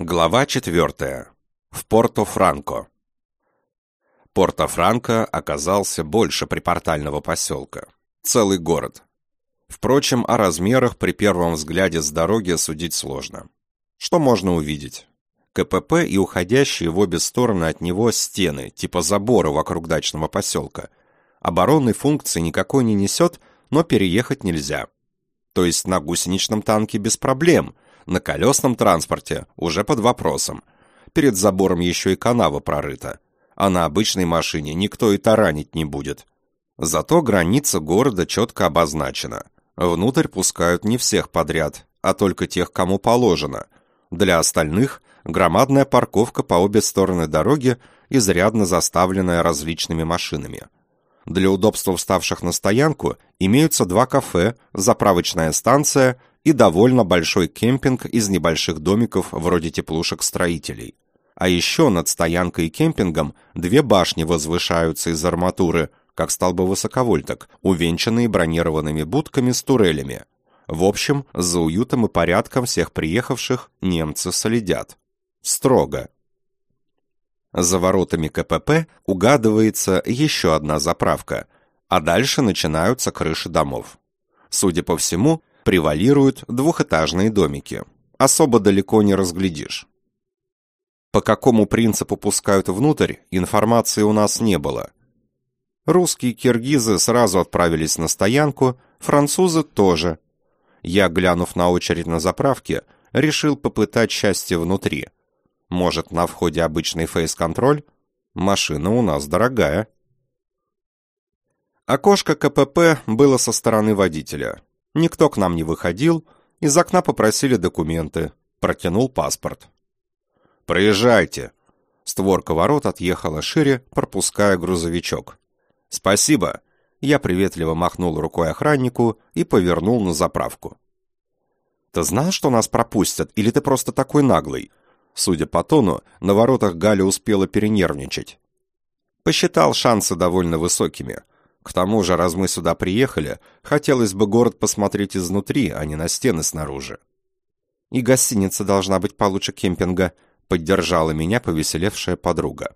Глава 4. В Порто-Франко. Порто-Франко оказался больше припортального поселка. Целый город. Впрочем, о размерах при первом взгляде с дороги судить сложно. Что можно увидеть? КПП и уходящие в обе стороны от него стены, типа забора вокруг дачного поселка. Оборонной функции никакой не несет, но переехать нельзя. То есть на гусеничном танке без проблем, на колесном транспорте уже под вопросом. Перед забором еще и канава прорыта, а на обычной машине никто и таранить не будет. Зато граница города четко обозначена. Внутрь пускают не всех подряд, а только тех, кому положено. Для остальных громадная парковка по обе стороны дороги, изрядно заставленная различными машинами. Для удобства вставших на стоянку имеются два кафе, заправочная станция и довольно большой кемпинг из небольших домиков вроде теплушек строителей. А еще над стоянкой и кемпингом две башни возвышаются из арматуры, как столбы высоковольток, увенчанные бронированными будками с турелями. В общем, за уютом и порядком всех приехавших немцы следят. Строго. За воротами КПП угадывается еще одна заправка, а дальше начинаются крыши домов. Судя по всему, превалируют двухэтажные домики. Особо далеко не разглядишь. По какому принципу пускают внутрь, информации у нас не было. Русские и киргизы сразу отправились на стоянку, французы тоже. Я, глянув на очередь на заправке, решил попытать счастье внутри. Может, на входе обычный фейс-контроль? Машина у нас дорогая. Окошко КПП было со стороны водителя. Никто к нам не выходил, из окна попросили документы. Протянул паспорт. «Проезжайте!» Створка ворот отъехала шире, пропуская грузовичок. «Спасибо!» Я приветливо махнул рукой охраннику и повернул на заправку. «Ты знал, что нас пропустят, или ты просто такой наглый?» Судя по тону, на воротах Галя успела перенервничать. Посчитал шансы довольно высокими. К тому же, раз мы сюда приехали, хотелось бы город посмотреть изнутри, а не на стены снаружи. «И гостиница должна быть получше кемпинга», — поддержала меня повеселевшая подруга.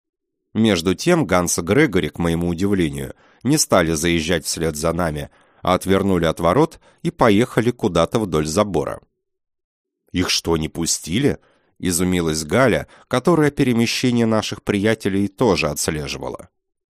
Между тем Ганс и Грегори, к моему удивлению, не стали заезжать вслед за нами, а отвернули от ворот и поехали куда-то вдоль забора. «Их что, не пустили?» — изумилась Галя, которая перемещение наших приятелей тоже отслеживала.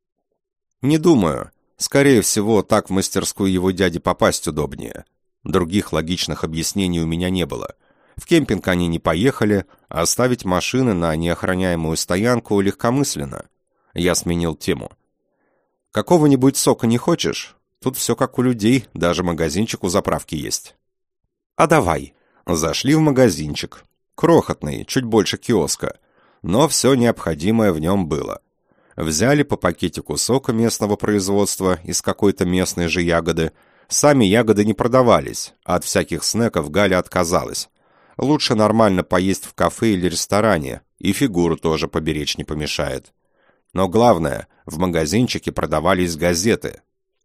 «Не думаю. Скорее всего, так в мастерскую его дяди попасть удобнее. Других логичных объяснений у меня не было. В кемпинг они не поехали, а оставить машины на неохраняемую стоянку легкомысленно». Я сменил тему. «Какого-нибудь сока не хочешь? Тут все как у людей, даже магазинчик у заправки есть». «А давай». Зашли в магазинчик. Крохотный, чуть больше киоска, но все необходимое в нем было. Взяли по пакетику сока местного производства из какой-то местной же ягоды. Сами ягоды не продавались, а от всяких снеков Галя отказалась. Лучше нормально поесть в кафе или ресторане, и фигуру тоже поберечь не помешает. Но главное, в магазинчике продавались газеты.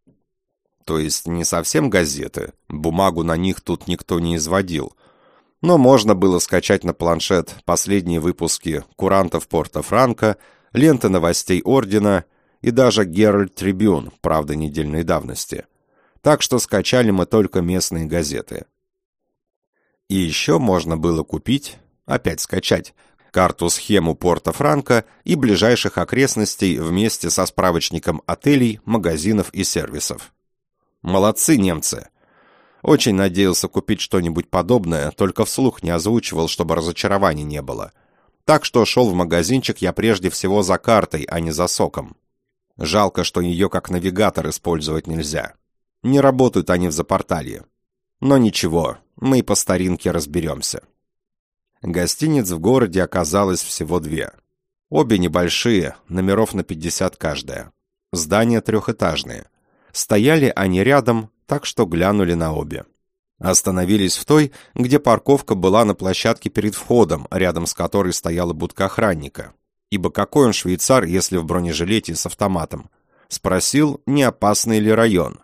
То есть не совсем газеты, бумагу на них тут никто не изводил. Но можно было скачать на планшет последние выпуски «Курантов Порто-Франко», ленты новостей Ордена и даже «Геральд Трибюн», правда, недельной давности. Так что скачали мы только местные газеты. И еще можно было купить, опять скачать, карту-схему Порто-Франко и ближайших окрестностей вместе со справочником отелей, магазинов и сервисов. Молодцы немцы! Очень надеялся купить что-нибудь подобное, только вслух не озвучивал, чтобы разочарований не было. Так что шел в магазинчик я прежде всего за картой, а не за соком. Жалко, что ее как навигатор использовать нельзя. Не работают они в Запорталье. Но ничего, мы и по старинке разберемся. Гостиниц в городе оказалось всего две. Обе небольшие, номеров на 50 каждая. Здания трехэтажные. Стояли они рядом, так что глянули на обе. Остановились в той, где парковка была на площадке перед входом, рядом с которой стояла будка охранника. Ибо какой он швейцар, если в бронежилете с автоматом? Спросил, не опасный ли район.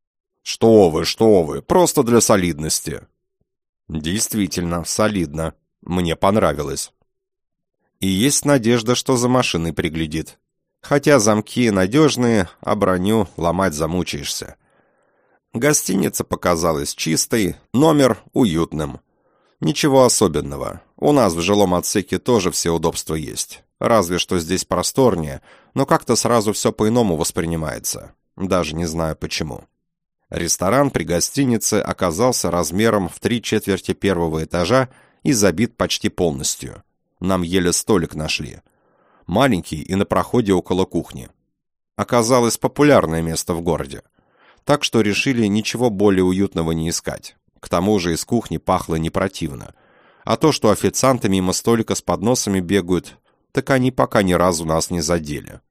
Что вы, просто для солидности». Действительно, солидно. Мне понравилось. И есть надежда, что за машиной приглядит. Хотя замки надежные, а броню ломать замучаешься. Гостиница показалась чистой, номер уютным. Ничего особенного. У нас в жилом отсеке тоже все удобства есть. Разве что здесь просторнее, но как-то сразу все по-иному воспринимается. Даже не знаю почему. Ресторан при гостинице оказался размером в 3/4 первого этажа и забит почти полностью. Нам еле столик нашли. Маленький и на проходе около кухни. Оказалось популярное место в городе. Так что решили ничего более уютного не искать. К тому же из кухни пахло не противно. А то, что официанты мимо столика с подносами бегают, так они пока ни разу нас не задели.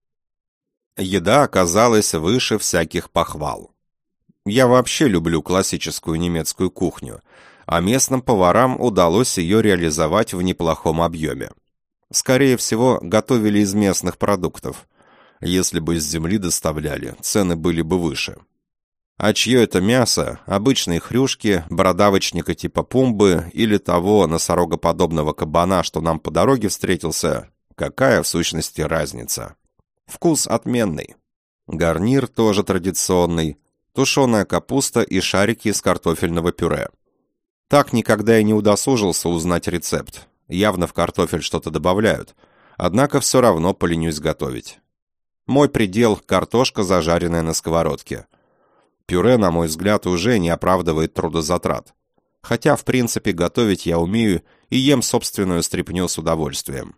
Еда оказалась выше всяких похвал. Я вообще люблю классическую немецкую кухню, а местным поварам удалось ее реализовать в неплохом объеме. Скорее всего, готовили из местных продуктов. Если бы из земли доставляли, цены были бы выше. А чье это мясо, обычные хрюшки, бородавочника типа Пумбы или того носорогоподобного кабана, что нам по дороге встретился, какая в сущности разница? Вкус отменный. Гарнир тоже традиционный, тушеная капуста и шарики из картофельного пюре. Так никогда и не удосужился узнать рецепт. Явно в картофель что-то добавляют, однако все равно поленюсь готовить. Мой предел – картошка, зажаренная на сковородке. Пюре, на мой взгляд, уже не оправдывает трудозатрат. Хотя, в принципе, готовить я умею и ем собственную стряпню с удовольствием.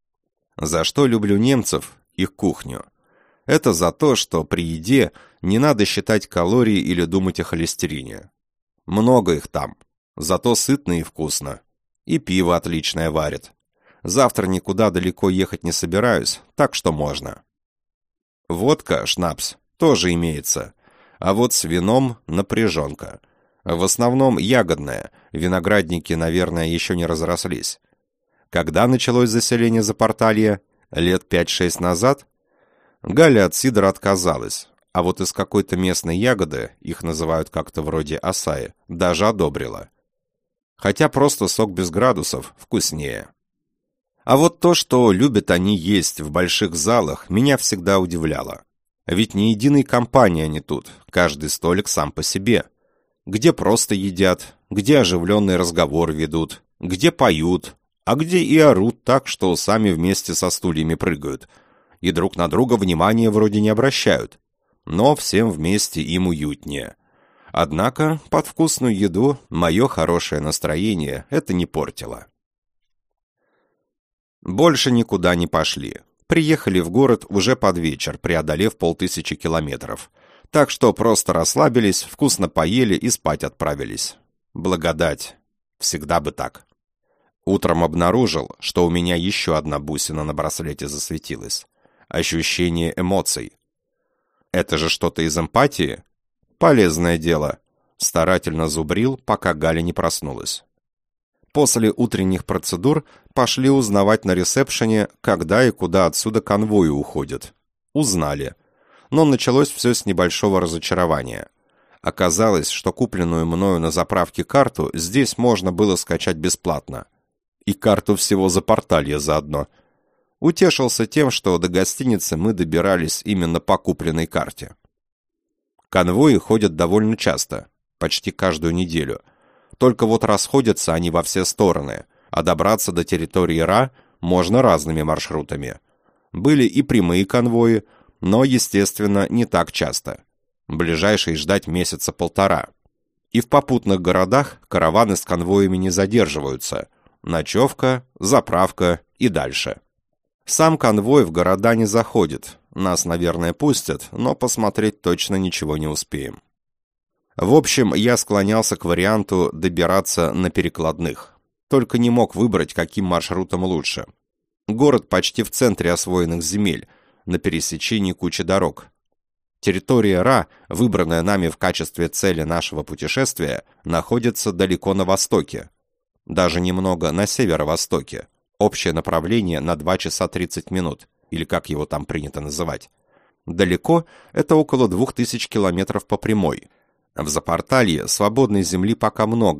За что люблю немцев, их кухню? Это за то, что при еде не надо считать калории или думать о холестерине. Много их там, зато сытно и вкусно. И пиво отличное варят. Завтра никуда далеко ехать не собираюсь, так что можно. Водка, шнапс, тоже имеется. А вот с вином напряженка. В основном ягодная, виноградники, наверное, еще не разрослись. Когда началось заселение Запорталья? Лет 5-6 назад? Галя от сидра отказалась, а вот из какой-то местной ягоды, их называют как-то вроде асаи, даже одобрила. Хотя просто сок без градусов вкуснее. А вот то, что любят они есть в больших залах, меня всегда удивляло. Ведь ни единой компании они тут, каждый столик сам по себе. Где просто едят, где оживленный разговор ведут, где поют, а где и орут так, что сами вместе со стульями прыгают. И друг на друга внимания вроде не обращают. Но всем вместе им уютнее. Однако под вкусную еду мое хорошее настроение это не портило. Больше никуда не пошли. Приехали в город уже под вечер, преодолев 5000 километров. Так что просто расслабились, вкусно поели и спать отправились. Благодать. Всегда бы так. Утром обнаружил, что у меня еще одна бусина на браслете засветилась. Ощущение эмоций. Это же что-то из эмпатии? Полезное дело. Старательно зубрил, пока Галя не проснулась. После утренних процедур пошли узнавать на ресепшене, когда и куда отсюда конвои уходят. Узнали. Но началось все с небольшого разочарования. Оказалось, что купленную мною на заправке карту здесь можно было скачать бесплатно. И карту всего Запорталья заодно. Утешился тем, что до гостиницы мы добирались именно по купленной карте. Конвои ходят довольно часто, почти каждую неделю. Только вот расходятся они во все стороны, а добраться до территории Ра можно разными маршрутами. Были и прямые конвои, но, естественно, не так часто. Ближайший ждать месяца полтора. И в попутных городах караваны с конвоями не задерживаются. Ночевка, заправка и дальше. Сам конвой в города не заходит. Нас, наверное, пустят, но посмотреть точно ничего не успеем. В общем, я склонялся к варианту добираться на перекладных. Только не мог выбрать, каким маршрутом лучше. Город почти в центре освоенных земель, на пересечении кучи дорог. Территория Ра, выбранная нами в качестве цели нашего путешествия, находится далеко на востоке. Даже немного на северо-востоке. Общее направление на 2 часа 30 минут, или как его там принято называть. Далеко – это около 2000 километров по прямой. В Запорталье свободной земли пока много,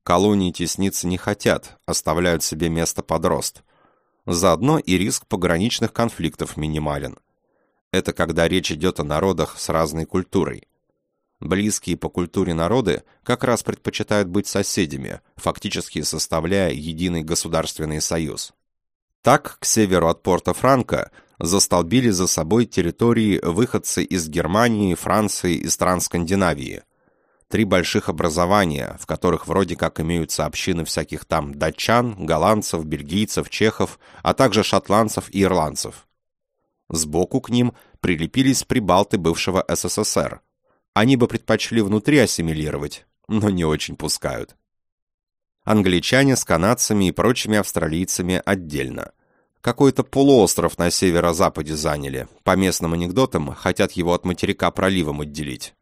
Колонии тесниться не хотят, оставляют себе место под рост. Заодно и риск пограничных конфликтов минимален. Это когда речь идет о народах с разной культурой. Близкие по культуре народы как раз предпочитают быть соседями, фактически составляя единый государственный союз. Так, к северу от Порто-Франко застолбили за собой территории выходцы из Германии, Франции и стран Скандинавии. 3 больших образования, в которых вроде как имеются общины всяких там датчан, голландцев, бельгийцев, чехов, а также шотландцев и ирландцев. Сбоку к ним прилепились прибалты бывшего СССР. Они бы предпочли внутри ассимилировать, но не очень пускают. Англичане с канадцами и прочими австралийцами отдельно. Какой-то полуостров на северо-западе заняли. По местным анекдотам хотят его от материка проливом отделить.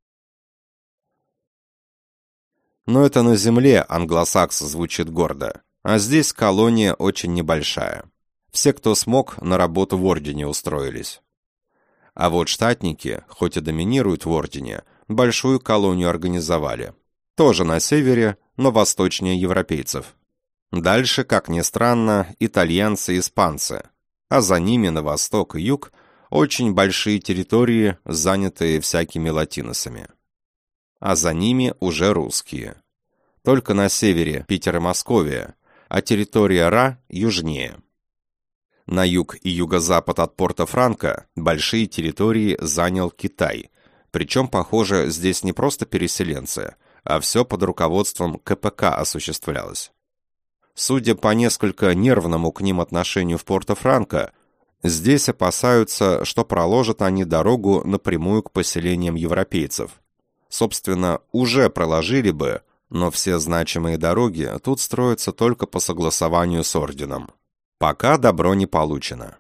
Но это на земле англосакс звучит гордо. А здесь колония очень небольшая. Все, кто смог, на работу в ордене устроились. А вот штатники, хоть и доминируют в ордене, большую колонию организовали. Тоже на севере, но восточнее европейцев. Дальше, как ни странно, итальянцы и испанцы. А за ними на восток и юг очень большие территории, занятые всякими латиносами. А за ними уже русские. Только на севере Питер и Московия, а территория Ра южнее. На юг и юго-запад от Порто-Франко большие территории занял Китай. Причем, похоже, здесь не просто переселенцы, а все под руководством КПК осуществлялось. Судя по несколько нервному к ним отношению в Порто-Франко, здесь опасаются, что проложат они дорогу напрямую к поселениям европейцев. Собственно, уже проложили бы, но все значимые дороги тут строятся только по согласованию с орденом. Пока добро не получено.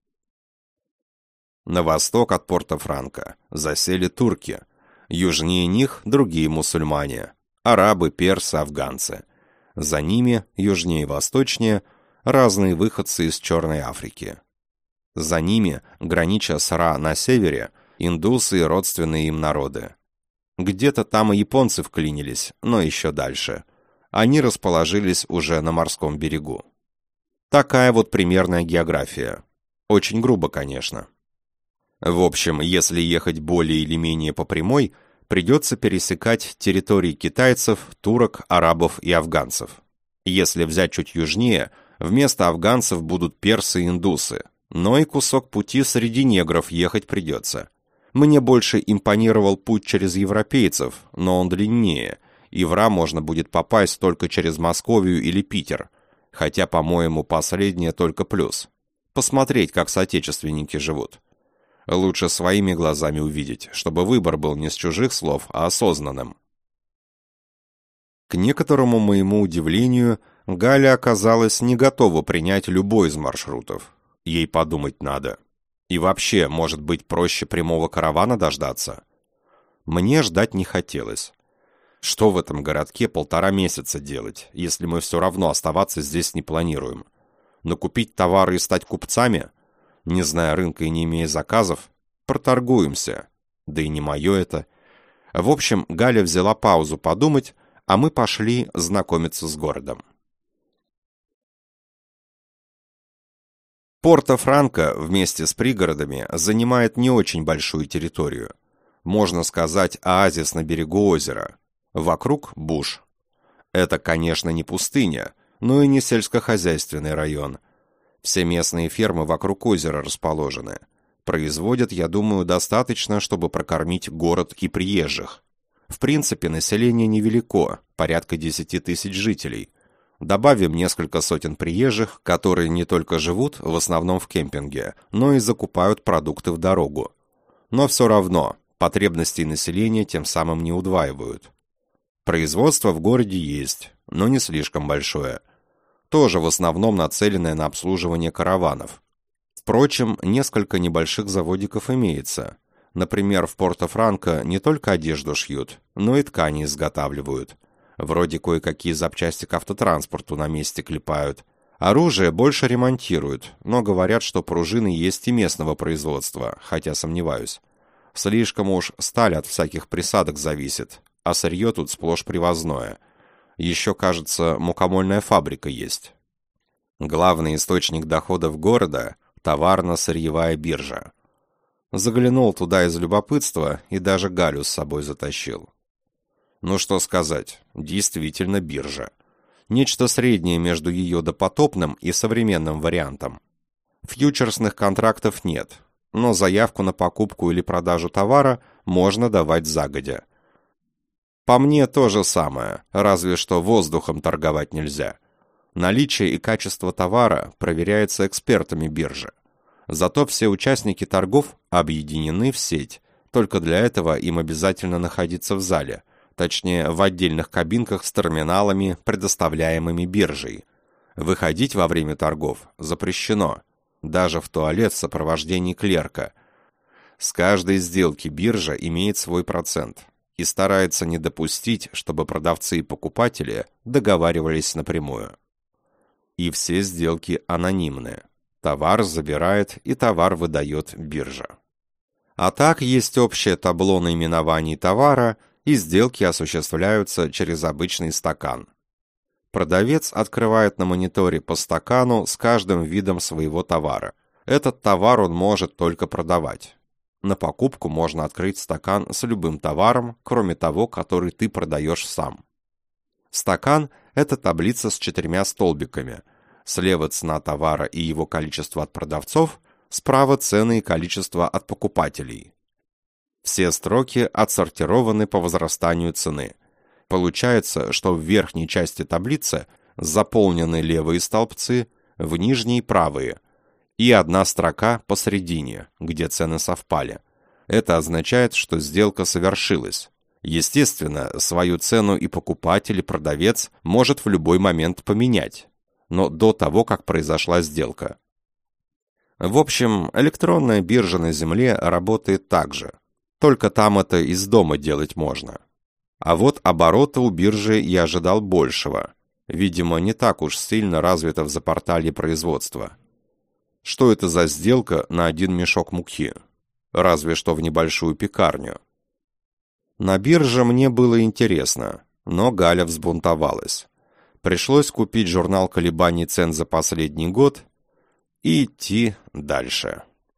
На восток от Порто-Франко засели турки. Южнее них другие мусульмане. Арабы, персы, афганцы. За ними, южнее и восточнее, разные выходцы из Черной Африки. За ними, гранича с Ра на севере, индусы и родственные им народы. Где-то там и японцы вклинились, но еще дальше. Они расположились уже на морском берегу. Такая вот примерная география. Очень грубо, конечно. В общем, если ехать более или менее по прямой, придется пересекать территории китайцев, турок, арабов и афганцев. Если взять чуть южнее, вместо афганцев будут персы и индусы, но и кусок пути среди негров ехать придется. Мне больше импонировал путь через европейцев, но он длиннее, и в Ра можно будет попасть только через Московию или Питер, хотя, по-моему, последнее только плюс. Посмотреть, как соотечественники живут. Лучше своими глазами увидеть, чтобы выбор был не с чужих слов, а осознанным. К некоторому моему удивлению, Галя оказалась не готова принять любой из маршрутов. Ей подумать надо. И вообще, может быть, проще прямого каравана дождаться? Мне ждать не хотелось. Что в этом городке 1,5 месяца делать, если мы все равно оставаться здесь не планируем? Накупить товары и стать купцами? Не зная рынка и не имея заказов? Проторгуемся. Да и не мое это. В общем, Галя взяла паузу подумать, а мы пошли знакомиться с городом. Порто-Франко вместе с пригородами занимает не очень большую территорию. Можно сказать, оазис на берегу озера. Вокруг буш. Это, конечно, не пустыня, но и не сельскохозяйственный район. Все местные фермы вокруг озера расположены. Производят, я думаю, достаточно, чтобы прокормить город и приезжих. В принципе, население невелико, порядка 10 тысяч жителей. Добавим несколько сотен приезжих, которые не только живут, в основном в кемпинге, но и закупают продукты в дорогу. Но все равно, потребностей населения тем самым не удваивают. Производство в городе есть, но не слишком большое. Тоже в основном нацеленное на обслуживание караванов. Впрочем, несколько небольших заводиков имеется. Например, в Порто-Франко не только одежду шьют, но и ткани изготавливают. Вроде кое-какие запчасти к автотранспорту на месте клепают. Оружие больше ремонтируют, но говорят, что пружины есть и местного производства, хотя сомневаюсь. Слишком уж сталь от всяких присадок зависит, а сырье тут сплошь привозное. Еще, кажется, мукомольная фабрика есть. Главный источник доходов города – товарно-сырьевая биржа. Заглянул туда из любопытства и даже Галю с собой затащил. Ну что сказать, действительно биржа. Нечто среднее между ее допотопным и современным вариантом. Фьючерсных контрактов нет, но заявку на покупку или продажу товара можно давать загодя. По мне то же самое, разве что воздухом торговать нельзя. Наличие и качество товара проверяется экспертами биржи. Зато все участники торгов объединены в сеть, только для этого им обязательно находиться в зале, точнее в отдельных кабинках с терминалами, предоставляемыми биржей. Выходить во время торгов запрещено, даже в туалет в сопровождении клерка. С каждой сделки биржа имеет свой процент и старается не допустить, чтобы продавцы и покупатели договаривались напрямую. И все сделки анонимные. Товар забирает и товар выдает биржа. А так есть общее табло наименований товара, и сделки осуществляются через обычный стакан. Продавец открывает на мониторе по стакану с каждым видом своего товара. Этот товар он может только продавать. На покупку можно открыть стакан с любым товаром, кроме того, который ты продаешь сам. Стакан – это таблица с 4 столбиками. Слева цена товара и его количество от продавцов, справа цены и количество от покупателей. Все строки отсортированы по возрастанию цены. Получается, что в верхней части таблицы заполнены левые столбцы, в нижней – правые, и одна строка посередине, где цены совпали. Это означает, что сделка совершилась. Естественно, свою цену и покупатель, и продавец может в любой момент поменять, но до того, как произошла сделка. В общем, электронная биржа на Земле работает так же, только там это из дома делать можно. А вот оборота у биржи я ожидал большего. Видимо, не так уж сильно развито в запорталье производства. Что это за сделка на 1 мешок муки? Разве что в небольшую пекарню. На бирже мне было интересно, но Галя взбунтовалась. Пришлось купить журнал колебаний цен за последний год и идти дальше.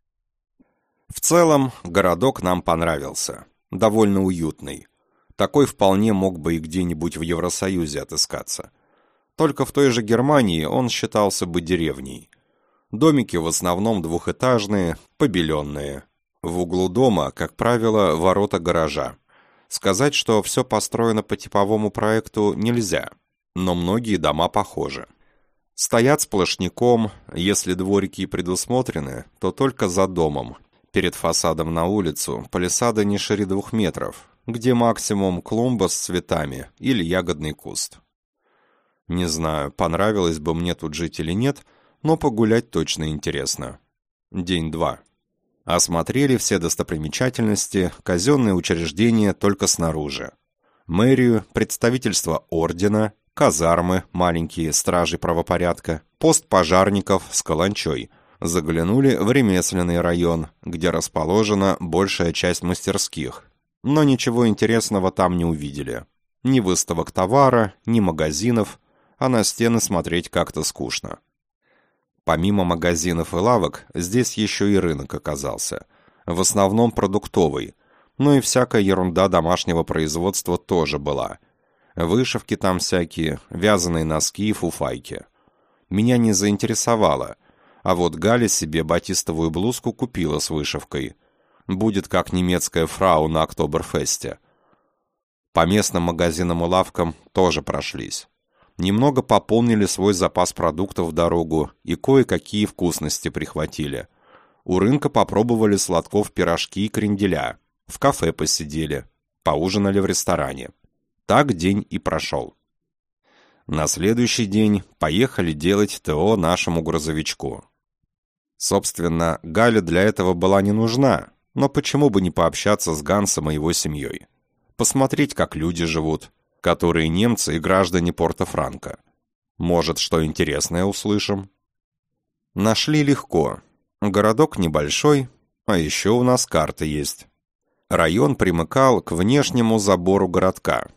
В целом, городок нам понравился. Довольно уютный. Такой вполне мог бы и где-нибудь в Евросоюзе отыскаться. Только в той же Германии он считался бы деревней. Домики в основном двухэтажные, побеленные. В углу дома, как правило, ворота гаража. Сказать, что все построено по типовому проекту, нельзя, но многие дома похожи. Стоят сплошняком, если дворики и предусмотрены, то только за домом. Перед фасадом на улицу палисада не шире 2 метров, где максимум клумба с цветами или ягодный куст. Не знаю, понравилось бы мне тут жить или нет, но погулять точно интересно. День 2. Осмотрели все достопримечательности, казенные учреждения только снаружи. Мэрию, представительство ордена, казармы, маленькие стражи правопорядка, пост пожарников с каланчой. Заглянули в ремесленный район, где расположена большая часть мастерских. Но ничего интересного там не увидели. Ни выставок товара, ни магазинов, а на стены смотреть как-то скучно. Помимо магазинов и лавок, здесь еще и рынок оказался. В основном продуктовый, но и всякая ерунда домашнего производства тоже была. Вышивки там всякие, вязаные носки и фуфайки. Меня не заинтересовало, а вот Галя себе батистовую блузку купила с вышивкой. Будет как немецкая фрау на Октоберфесте. По местным магазинам и лавкам тоже прошлись. Немного пополнили свой запас продуктов в дорогу и кое-какие вкусности прихватили. У рынка попробовали сладков пирожки и кренделя. В кафе посидели. Поужинали в ресторане. Так день и прошел. На следующий день поехали делать ТО нашему грузовичку. Собственно, Галя для этого была не нужна, но почему бы не пообщаться с Гансом и его семьей? Посмотреть, как люди живут, которые немцы и граждане Порто-Франко. Может, что интересное услышим? Нашли легко. Городок небольшой, а еще у нас карта есть. Район примыкал к внешнему забору городка.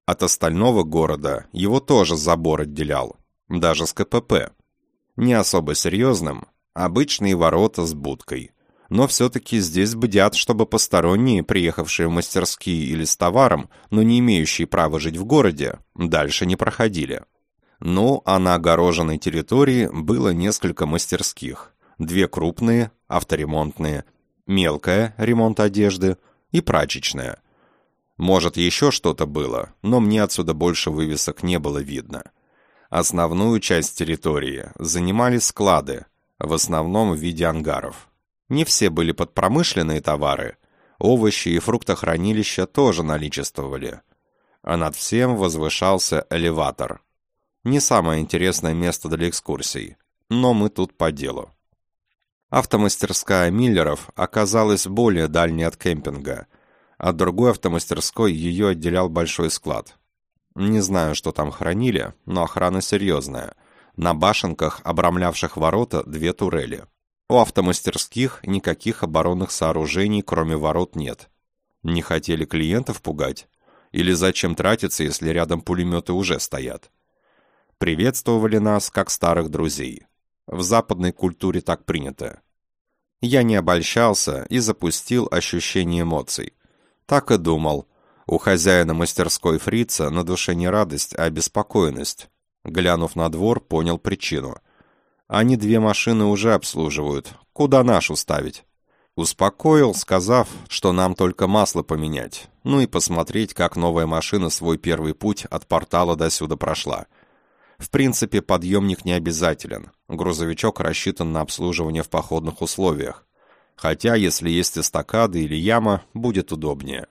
От остального города его тоже забор отделял, даже с КПП. Не особо серьезным, обычные ворота с будкой. Но все-таки здесь бдят, чтобы посторонние, приехавшие в мастерские или с товаром, но не имеющие права жить в городе, дальше не проходили. Ну, а на огороженной территории было несколько мастерских. 2 крупные, авторемонтные, мелкая, ремонт одежды, и прачечная. Может, еще что-то было, но мне отсюда больше вывесок не было видно. Основную часть территории занимали склады, в основном в виде ангаров. Не все были под промышленные товары, овощи и фруктохранилища тоже наличествовали. А над всем возвышался элеватор. Не самое интересное место для экскурсий, но мы тут по делу. Автомастерская Миллеров оказалась более дальней от кемпинга. От другой автомастерской ее отделял большой склад. Не знаю, что там хранили, но охрана серьезная. На башенках, обрамлявших ворота, 2 турели. У автомастерских никаких оборонных сооружений, кроме ворот, нет. Не хотели клиентов пугать? Или зачем тратиться, если рядом пулеметы уже стоят? Приветствовали нас, как старых друзей. В западной культуре так принято. Я не обольщался и запустил ощущение эмоций. Так и думал. У хозяина мастерской фрица на душе не радость, а обеспокоенность. Глянув на двор, понял причину. Они 2 машины уже обслуживают. Куда нашу ставить? Успокоил, сказав, что нам только масло поменять. Ну и посмотреть, как новая машина свой первый путь от портала до сюда прошла. В принципе, подъемник не обязателен. Грузовичок рассчитан на обслуживание в походных условиях. Хотя, если есть эстакады или яма, будет удобнее.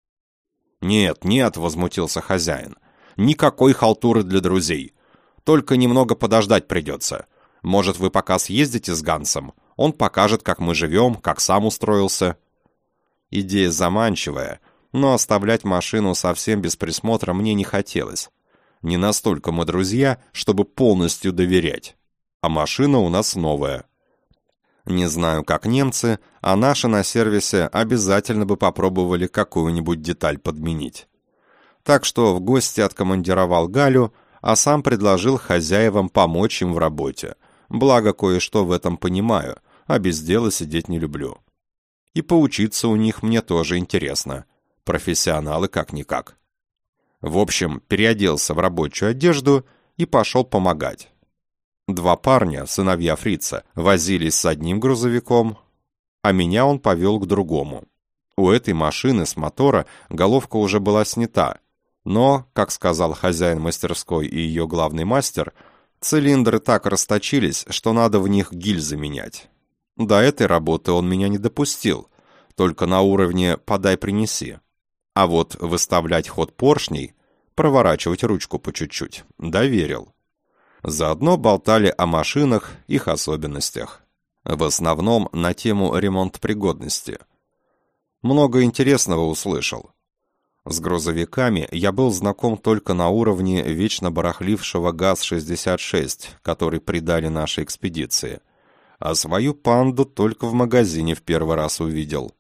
«Нет, нет», — возмутился хозяин. «Никакой халтуры для друзей. Только немного подождать придется. Может, вы пока съездите с Гансом? Он покажет, как мы живем, как сам устроился». Идея заманчивая, но оставлять машину совсем без присмотра мне не хотелось. Не настолько мы друзья, чтобы полностью доверять. А машина у нас новая. Не знаю, как немцы, а наши на сервисе обязательно бы попробовали какую-нибудь деталь подменить. Так что в гости откомандировал Галю, а сам предложил хозяевам помочь им в работе. Благо, кое-что в этом понимаю, а без дела сидеть не люблю. И поучиться у них мне тоже интересно. Профессионалы как-никак. В общем, переоделся в рабочую одежду и пошел помогать. 2 парня, сыновья фрица, возились с одним грузовиком, а меня он повел к другому. У этой машины с мотора головка уже была снята, но, как сказал хозяин мастерской и ее главный мастер, цилиндры так расточились, что надо в них гильзы менять. До этой работы он меня не допустил, только на уровне «подай-принеси». А вот выставлять ход поршней, проворачивать ручку по чуть-чуть, доверил. Заодно болтали о машинах, их особенностях. В основном на тему ремонтпригодности. Много интересного услышал. С грузовиками я был знаком только на уровне вечно барахлившего ГАЗ-66, который придали нашей экспедиции. А свою панду только в магазине в первый раз увидел.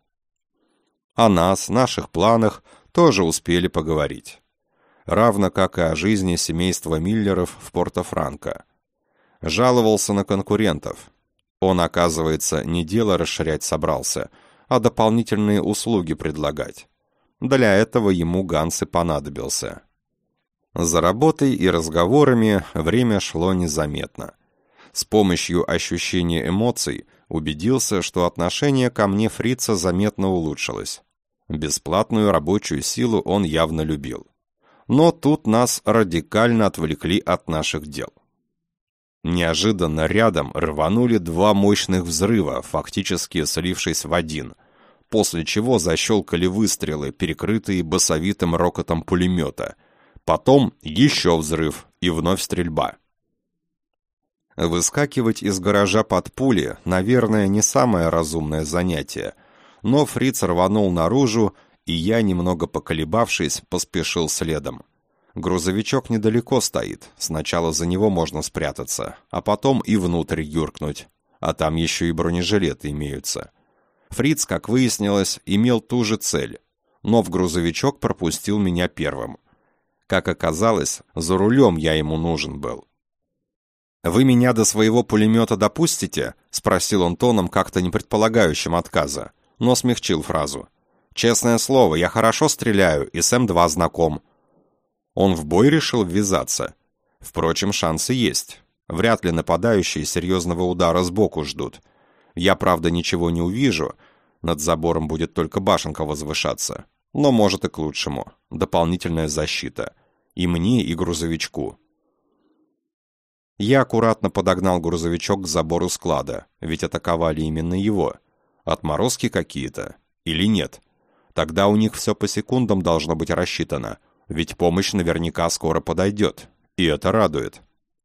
О нас, наших планах тоже успели поговорить. Равно как и о жизни семейства Миллеров в Порто-Франко. Жаловался на конкурентов. Он, оказывается, не дело расширять собрался, а дополнительные услуги предлагать. Для этого ему Ганс и понадобился. За работой и разговорами время шло незаметно. С помощью ощущения эмоций убедился, что отношение ко мне фрица заметно улучшилось. Бесплатную рабочую силу он явно любил. Но тут нас радикально отвлекли от наших дел. Неожиданно рядом рванули 2 мощных взрыва, фактически слившись в один, после чего защелкали выстрелы, перекрытые басовитым рокотом пулемета. Потом еще взрыв и вновь стрельба. Выскакивать из гаража под пули, наверное, не самое разумное занятие, но фриц рванул наружу, и я, немного поколебавшись, поспешил следом. Грузовичок недалеко стоит, сначала за него можно спрятаться, а потом и внутрь юркнуть, а там еще и бронежилеты имеются. Фриц, как выяснилось, имел ту же цель, но в грузовичок пропустил меня первым. Как оказалось, за рулем я ему нужен был. «Вы меня до своего пулемета допустите?» — спросил он тоном, как-то не предполагающим отказа, но смягчил фразу. «Честное слово, я хорошо стреляю и с М2 знаком». Он в бой решил ввязаться. Впрочем, шансы есть. Вряд ли нападающие серьезного удара сбоку ждут. Я, правда, ничего не увижу. Над забором будет только башенка возвышаться. Но может и к лучшему. Дополнительная защита. И мне, и грузовичку. Я аккуратно подогнал грузовичок к забору склада, ведь атаковали именно его. Отморозки какие-то? Или нет? Тогда у них все по секундам должно быть рассчитано, ведь помощь наверняка скоро подойдет, и это радует.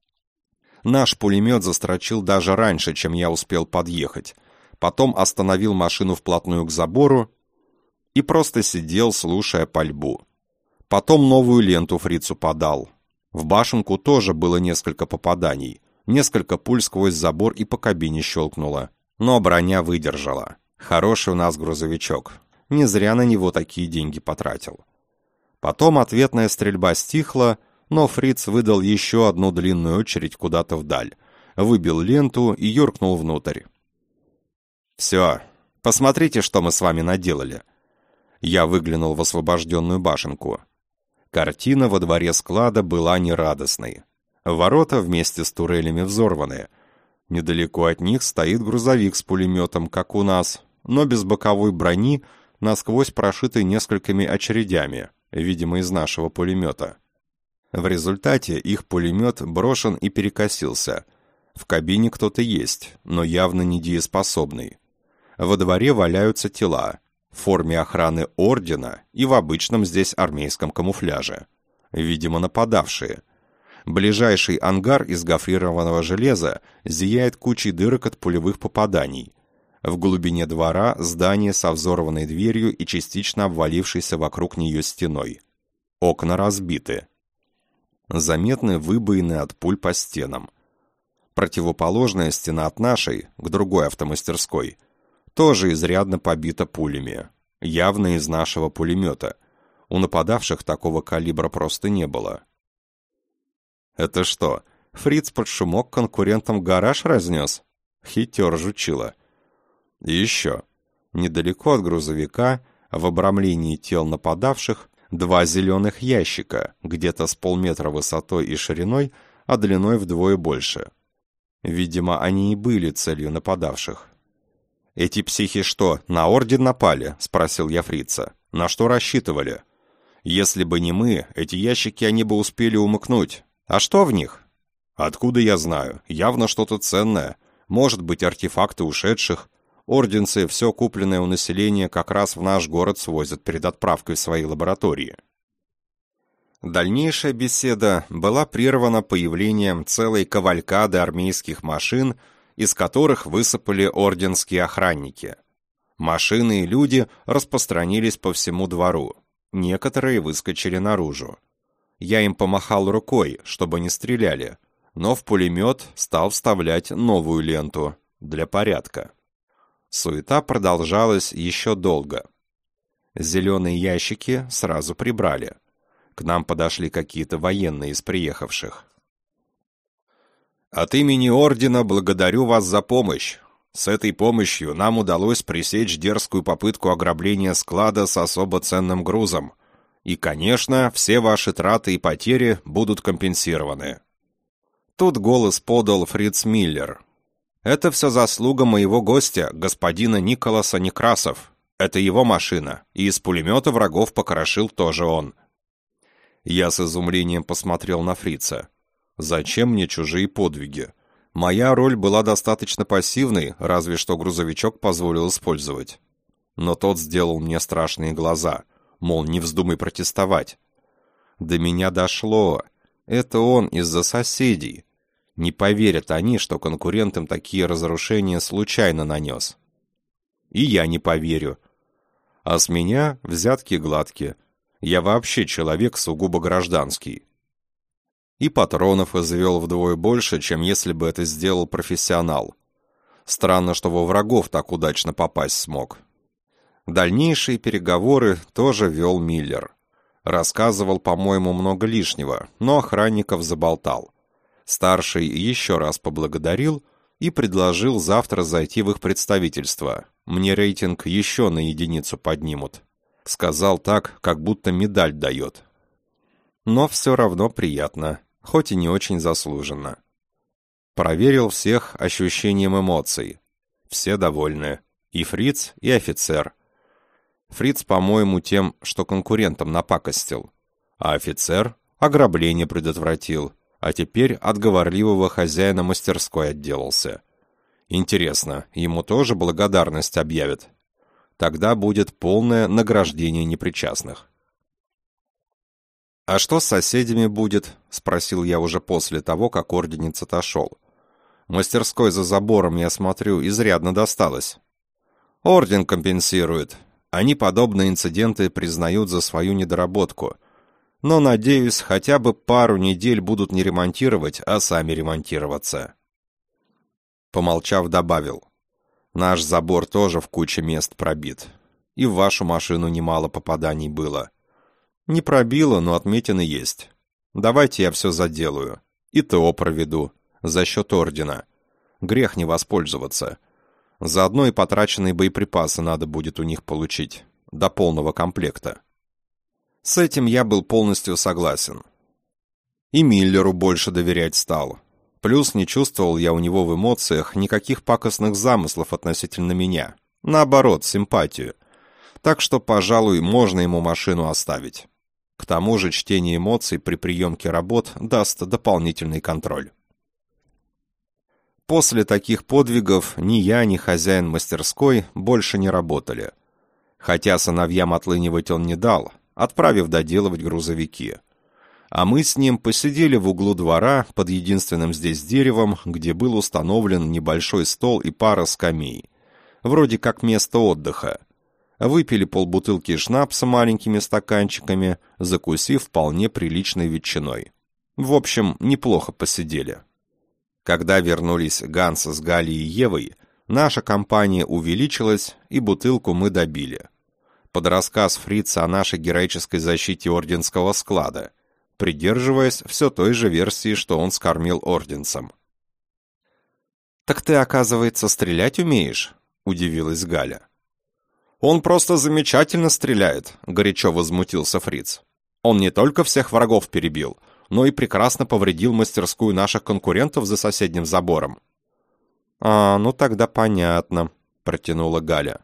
Наш пулемет застрочил даже раньше, чем я успел подъехать. Потом остановил машину вплотную к забору и просто сидел, слушая пальбу. Потом новую ленту фрицу подал. В башенку тоже было несколько попаданий. Несколько пуль сквозь забор и по кабине щелкнуло. Но броня выдержала. Хороший у нас грузовичок. Не зря на него такие деньги потратил. Потом ответная стрельба стихла, но фриц выдал еще одну длинную очередь куда-то вдаль. Выбил ленту и юркнул внутрь. «Все, посмотрите, что мы с вами наделали». Я выглянул в освобожденную башенку. Картина во дворе склада была нерадостной. Ворота вместе с турелями взорваны. Недалеко от них стоит грузовик с пулеметом, как у нас, но без боковой брони, насквозь прошитый несколькими очередями, видимо, из нашего пулемета. В результате их пулемет брошен и перекосился. В кабине кто-то есть, но явно недееспособный. Во дворе валяются тела. В форме охраны ордена и в обычном здесь армейском камуфляже. Видимо, нападавшие. Ближайший ангар из гофрированного железа зияет кучей дырок от пулевых попаданий. В глубине двора здание со взорванной дверью и частично обвалившейся вокруг нее стеной. Окна разбиты. Заметны выбоины от пуль по стенам. Противоположная стена от нашей, к другой автомастерской, тоже изрядно побита пулями. Явно из нашего пулемета. У нападавших такого калибра просто не было. Это что, фриц под шумок конкурентам гараж разнес? Хитер жучила. И еще. Недалеко от грузовика, в обрамлении тел нападавших, 2 зеленых ящика, где-то с полметра высотой и шириной, а длиной вдвое больше. Видимо, они и были целью нападавших. «Эти психи что, на орден напали?» — спросил я фрица. «На что рассчитывали? Если бы не мы, эти ящики они бы успели умыкнуть. А что в них?» «Откуда я знаю? Явно что-то ценное. Может быть, артефакты ушедших. Орденцы все купленное у населения как раз в наш город свозят перед отправкой в свои лаборатории». Дальнейшая беседа была прервана появлением целой кавалькады армейских машин, из которых высыпали орденские охранники. Машины и люди распространились по всему двору. Некоторые выскочили наружу. Я им помахал рукой, чтобы не стреляли, но в пулемет стал вставлять новую ленту для порядка. Суета продолжалась еще долго. Зеленые ящики сразу прибрали. К нам подошли какие-то военные из приехавших. «От имени Ордена благодарю вас за помощь. С этой помощью нам удалось пресечь дерзкую попытку ограбления склада с особо ценным грузом. И, конечно, все ваши траты и потери будут компенсированы». Тут голос подал Фриц Миллер. «Это все заслуга моего гостя, господина Николаса Некрасов. Это его машина, и из пулемета врагов покрошил тоже он». Я с изумлением посмотрел на фрица. Зачем мне чужие подвиги? Моя роль была достаточно пассивной, разве что грузовичок позволил использовать. Но тот сделал мне страшные глаза, мол, не вздумай протестовать. До меня дошло. Это он из-за соседей. Не поверят они, что конкурент им такие разрушения случайно нанес. И я не поверю. А с меня взятки гладкие. Я вообще человек сугубо гражданский. И патронов извел вдвое больше, чем если бы это сделал профессионал. Странно, что во врагов так удачно попасть смог. Дальнейшие переговоры тоже вел Миллер. Рассказывал, по-моему, много лишнего, но охранников заболтал. Старший еще раз поблагодарил и предложил завтра зайти в их представительство. Мне рейтинг еще на единицу поднимут. Сказал так, как будто медаль дает. Но все равно приятно, хоть и не очень заслуженно. Проверил всех ощущением эмоций. Все довольны. И фриц, и офицер. Фриц, по-моему, тем, что конкурентам напакостил. А офицер ограбление предотвратил. А теперь от говорливого хозяина мастерской отделался. Интересно, ему тоже благодарность объявят? Тогда будет полное награждение непричастных. «А что с соседями будет?» — спросил я уже после того, как орденец отошел. «Мастерской за забором, я смотрю, изрядно досталось». «Орден компенсирует. Они подобные инциденты признают за свою недоработку. Но, надеюсь, хотя бы пару недель будут не ремонтировать, а сами ремонтироваться». Помолчав, добавил. «Наш забор тоже в куче мест пробит. И в вашу машину немало попаданий было. Не пробило, но отметины есть. Давайте я все заделаю. И ТО проведу. За счет ордена. Грех не воспользоваться. Заодно и потраченные боеприпасы надо будет у них получить. До полного комплекта». С этим я был полностью согласен. И Миллеру больше доверять стал. Плюс не чувствовал я у него в эмоциях никаких пакостных замыслов относительно меня. Наоборот, симпатию. Так что, пожалуй, можно ему машину оставить. К тому же чтение эмоций при приемке работ даст дополнительный контроль. После таких подвигов ни я, ни хозяин мастерской больше не работали. Хотя сыновьям отлынивать он не дал, отправив доделывать грузовики. А мы с ним посидели в углу двора под единственным здесь деревом, где был установлен небольшой стол и пара скамей. Вроде как место отдыха. Выпили полбутылки шнапса маленькими стаканчиками, закусив вполне приличной ветчиной. В общем, неплохо посидели. Когда вернулись Ганс с Галей и Евой, наша компания увеличилась, и бутылку мы добили. Под рассказ фрица о нашей героической защите орденского склада, придерживаясь все той же версии, что он скормил орденцам. «Так ты, оказывается, стрелять умеешь?» — удивилась Галя. «Он просто замечательно стреляет», — горячо возмутился фриц. «Он не только всех врагов перебил, но и прекрасно повредил мастерскую наших конкурентов за соседним забором». «А, ну тогда понятно», — протянула Галя.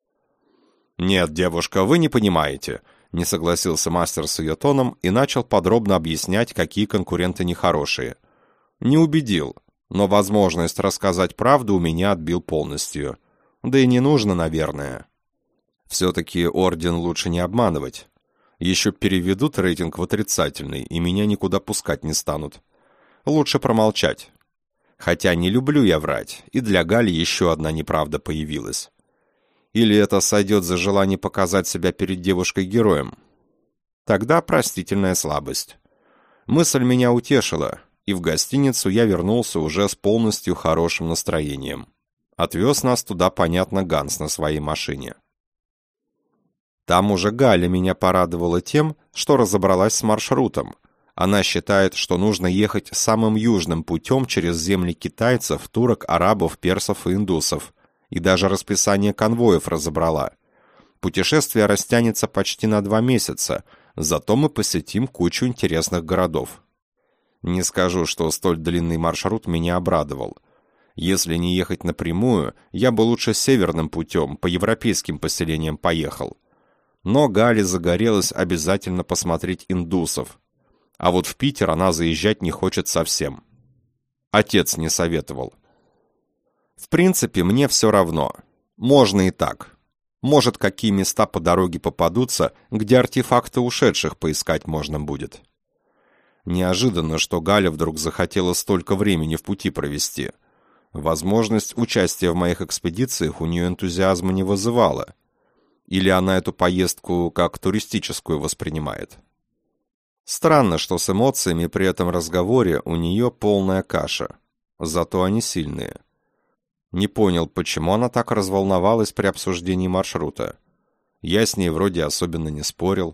«Нет, девушка, вы не понимаете», — не согласился мастер с ее тоном и начал подробно объяснять, какие конкуренты нехорошие. Не убедил, но возможность рассказать правду у меня отбил полностью. Да и не нужно, наверное. Все-таки орден лучше не обманывать. Еще переведут рейтинг в отрицательный, и меня никуда пускать не станут. Лучше промолчать. Хотя не люблю я врать, и для Гали еще одна неправда появилась. Или это сойдет за желание показать себя перед девушкой-героем? Тогда простительная слабость. Мысль меня утешила, и в гостиницу я вернулся уже с полностью хорошим настроением. Отвез нас туда, понятно, Ганс на своей машине. Там уже Галя меня порадовала тем, что разобралась с маршрутом. Она считает, что нужно ехать самым южным путем через земли китайцев, турок, арабов, персов и индусов. И даже расписание конвоев разобрала. Путешествие растянется почти на 2 месяца, зато мы посетим кучу интересных городов. Не скажу, что столь длинный маршрут меня обрадовал. Если не ехать напрямую, я бы лучше северным путем, по европейским поселениям поехал. Но Гале загорелось обязательно посмотреть индусов. А вот в Питер она заезжать не хочет совсем. Отец не советовал. В принципе, мне все равно. Можно и так. Может, какие места по дороге попадутся, где артефакты ушедших поискать можно будет. Неожиданно, что Галя вдруг захотела столько времени в пути провести. Возможность участия в моих экспедициях у нее энтузиазма не вызывала. Или она эту поездку как туристическую воспринимает. Странно, что с эмоциями при этом разговоре у нее полная каша. Зато они сильные. Не понял, почему она так разволновалась при обсуждении маршрута. Я с ней вроде особенно не спорил.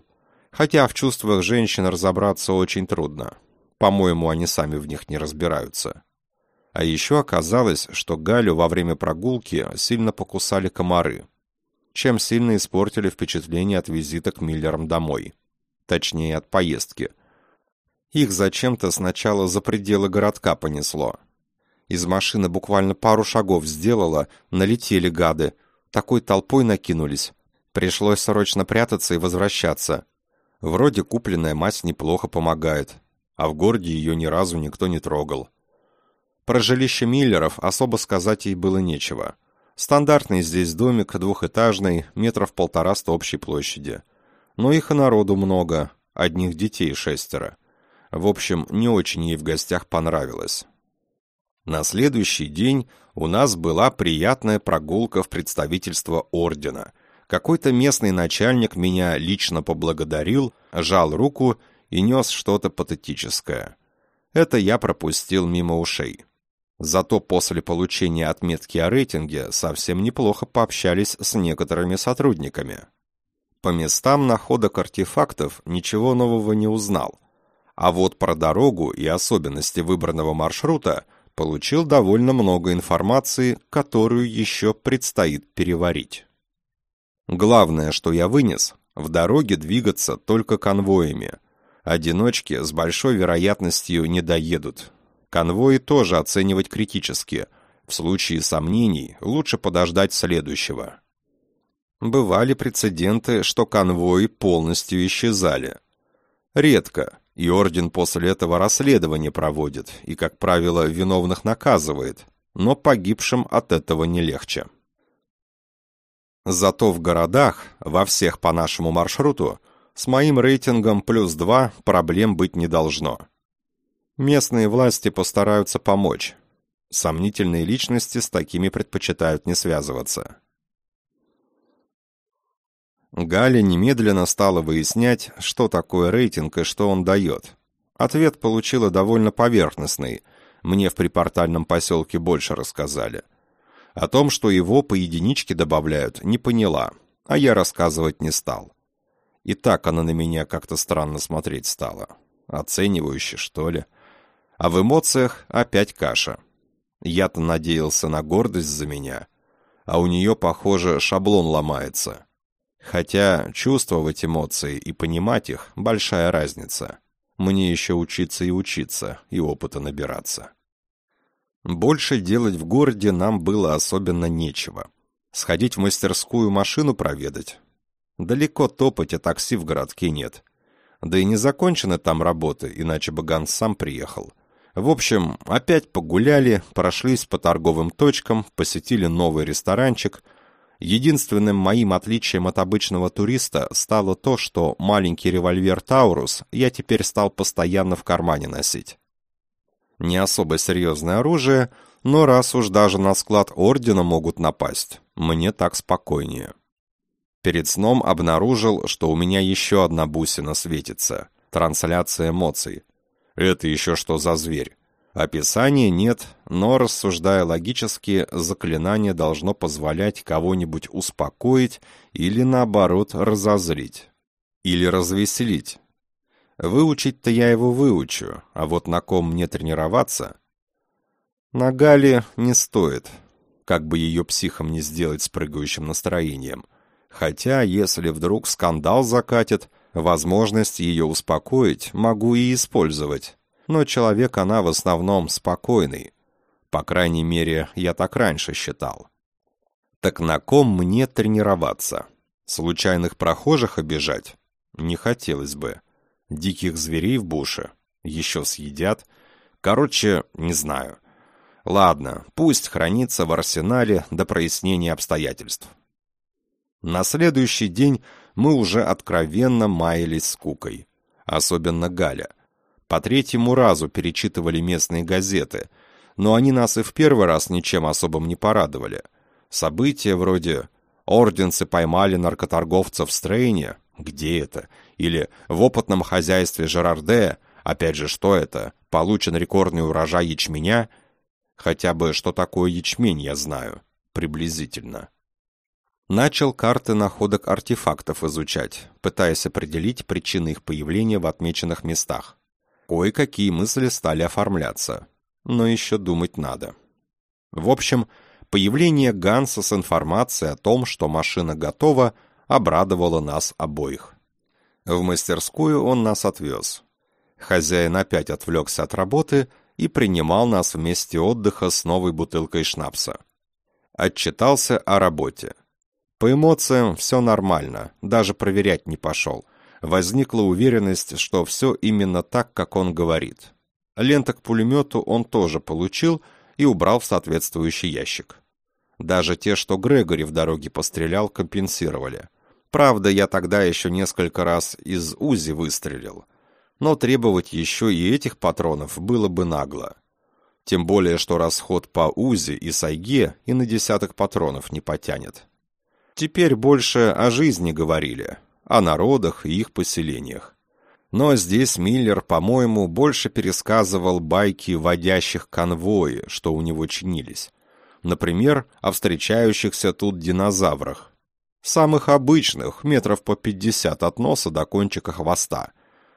Хотя в чувствах женщин разобраться очень трудно. По-моему, они сами в них не разбираются. А еще оказалось, что Галю во время прогулки сильно покусали комары, чем сильно испортили впечатление от визита к Миллерам домой. Точнее, от поездки. Их зачем-то сначала за пределы городка понесло. Из машины буквально пару шагов сделала, налетели гады. Такой толпой накинулись. Пришлось срочно прятаться и возвращаться. Вроде купленная мазь неплохо помогает, а в городе ее ни разу никто не трогал. Про жилище Миллеров особо сказать ей было нечего. Стандартный здесь домик, двухэтажный, 1,150 м общей площади. Но их и народу много, одних детей 6. В общем, не очень ей в гостях понравилось. На следующий день у нас была приятная прогулка в представительство ордена. Какой-то местный начальник меня лично поблагодарил, жал руку и нес что-то патетическое. Это я пропустил мимо ушей. Зато после получения отметки о рейтинге совсем неплохо пообщались с некоторыми сотрудниками. По местам находок артефактов ничего нового не узнал. А вот про дорогу и особенности выбранного маршрута получил довольно много информации, которую еще предстоит переварить. Главное, что я вынес, в дороге двигаться только конвоями. Одиночки с большой вероятностью не доедут. Конвои тоже оценивать критически. В случае сомнений лучше подождать следующего. Бывали прецеденты, что конвои полностью исчезали. Редко, и орден после этого расследование проводит и, как правило, виновных наказывает, но погибшим от этого не легче. Зато в городах, во всех по нашему маршруту, с моим рейтингом +2 проблем быть не должно. Местные власти постараются помочь. Сомнительные личности с такими предпочитают не связываться. Галя немедленно стала выяснять, что такое рейтинг и что он дает. Ответ получила довольно поверхностный. Мне в припортальном поселке больше рассказали. О том, что его по единичке добавляют, не поняла, а я рассказывать не стал. И так она на меня как-то странно смотреть стала. Оценивающе, что ли? А в эмоциях опять каша. Я-то надеялся на гордость за меня, а у нее, похоже, шаблон ломается. Хотя чувствовать эмоции и понимать их – большая разница. Мне еще учиться и учиться, и опыта набираться. Больше делать в городе нам было особенно нечего. Сходить в мастерскую машину проведать. Далеко топать, а такси в городке нет. Да и не закончены там работы, иначе бы Ганс сам приехал. В общем, опять погуляли, прошлись по торговым точкам, посетили новый ресторанчик. Единственным моим отличием от обычного туриста стало то, что маленький револьвер «Таурус» я теперь стал постоянно в кармане носить. Не особо серьезное оружие, но раз уж даже на склад ордена могут напасть, мне так спокойнее. Перед сном обнаружил, что у меня еще одна бусина светится. Трансляция эмоций. Это еще что за зверь? Описания нет, но, рассуждая логически, заклинание должно позволять кого-нибудь успокоить или, наоборот, разозлить. Или развеселить. Выучить-то я его выучу, а вот на ком мне тренироваться? На Гале не стоит, как бы ее психом не сделать с прыгающим настроением. Хотя, если вдруг скандал закатит, возможность ее успокоить могу и использовать. Но человек она в основном спокойный. По крайней мере, я так раньше считал. Так на ком мне тренироваться? Случайных прохожих обижать? Не хотелось бы. Диких зверей в буше? Еще съедят? Короче, не знаю. Ладно, пусть хранится в арсенале до прояснения обстоятельств. На следующий день мы уже откровенно маялись скукой. Особенно Галя. По 3-му разу перечитывали местные газеты, но они нас и в первый раз ничем особым не порадовали. События вроде «Орденцы поймали наркоторговцев в Стрейне», где это? Или «В опытном хозяйстве Жерарде», опять же, что это? «Получен рекордный урожай ячменя». Хотя бы что такое ячмень я знаю, приблизительно. Начал карты находок артефактов изучать, пытаясь определить причины их появления в отмеченных местах. Кое-какие мысли стали оформляться, но еще думать надо. В общем, появление Ганса с информацией о том, что машина готова, обрадовало нас обоих. В мастерскую он нас отвез. Хозяин опять отвлекся от работы и принимал нас в месте отдыха с новой бутылкой шнапса. Отчитался о работе. По эмоциям все нормально, даже проверять не пошел. Возникла уверенность, что все именно так, как он говорит. Ленты к пулемету он тоже получил и убрал в соответствующий ящик. Даже те, что Грегори в дороге пострелял, компенсировали. Правда, я тогда еще несколько раз из УЗИ выстрелил. Но требовать еще и этих патронов было бы нагло. Тем более, что расход по УЗИ и Сайге и на десяток патронов не потянет. Теперь больше о жизни говорили, о народах и их поселениях. Но здесь Миллер, по-моему, больше пересказывал байки водящих конвои, что у него чинились. Например, о встречающихся тут динозаврах. Самых обычных, метров по 50 от носа до кончика хвоста.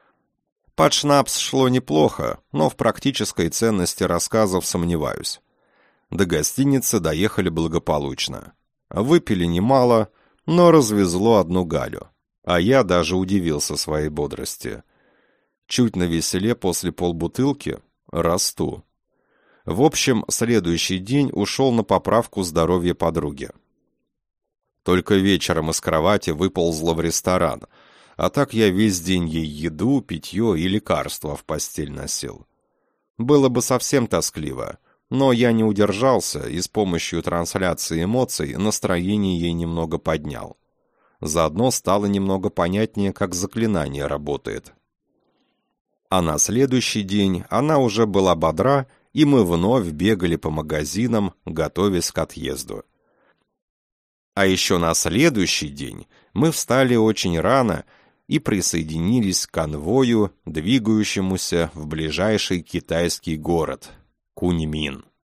Под шнапс шло неплохо, но в практической ценности рассказов сомневаюсь. До гостиницы доехали благополучно. Выпили немало, но развезло одну Галю. А я даже удивился своей бодрости. Чуть навеселе после полбутылки расту. В общем, следующий день ушел на поправку здоровья подруги. Только вечером из кровати выползла в ресторан, а так я весь день ей еду, питье и лекарства в постель носил. Было бы совсем тоскливо, но я не удержался и с помощью трансляции эмоций настроение ей немного поднял. Заодно стало немного понятнее, как заклинание работает. А на следующий день она уже была бодра, и мы вновь бегали по магазинам, готовясь к отъезду. А еще на следующий день мы встали очень рано и присоединились к конвою, двигающемуся в ближайший китайский город Куньмин.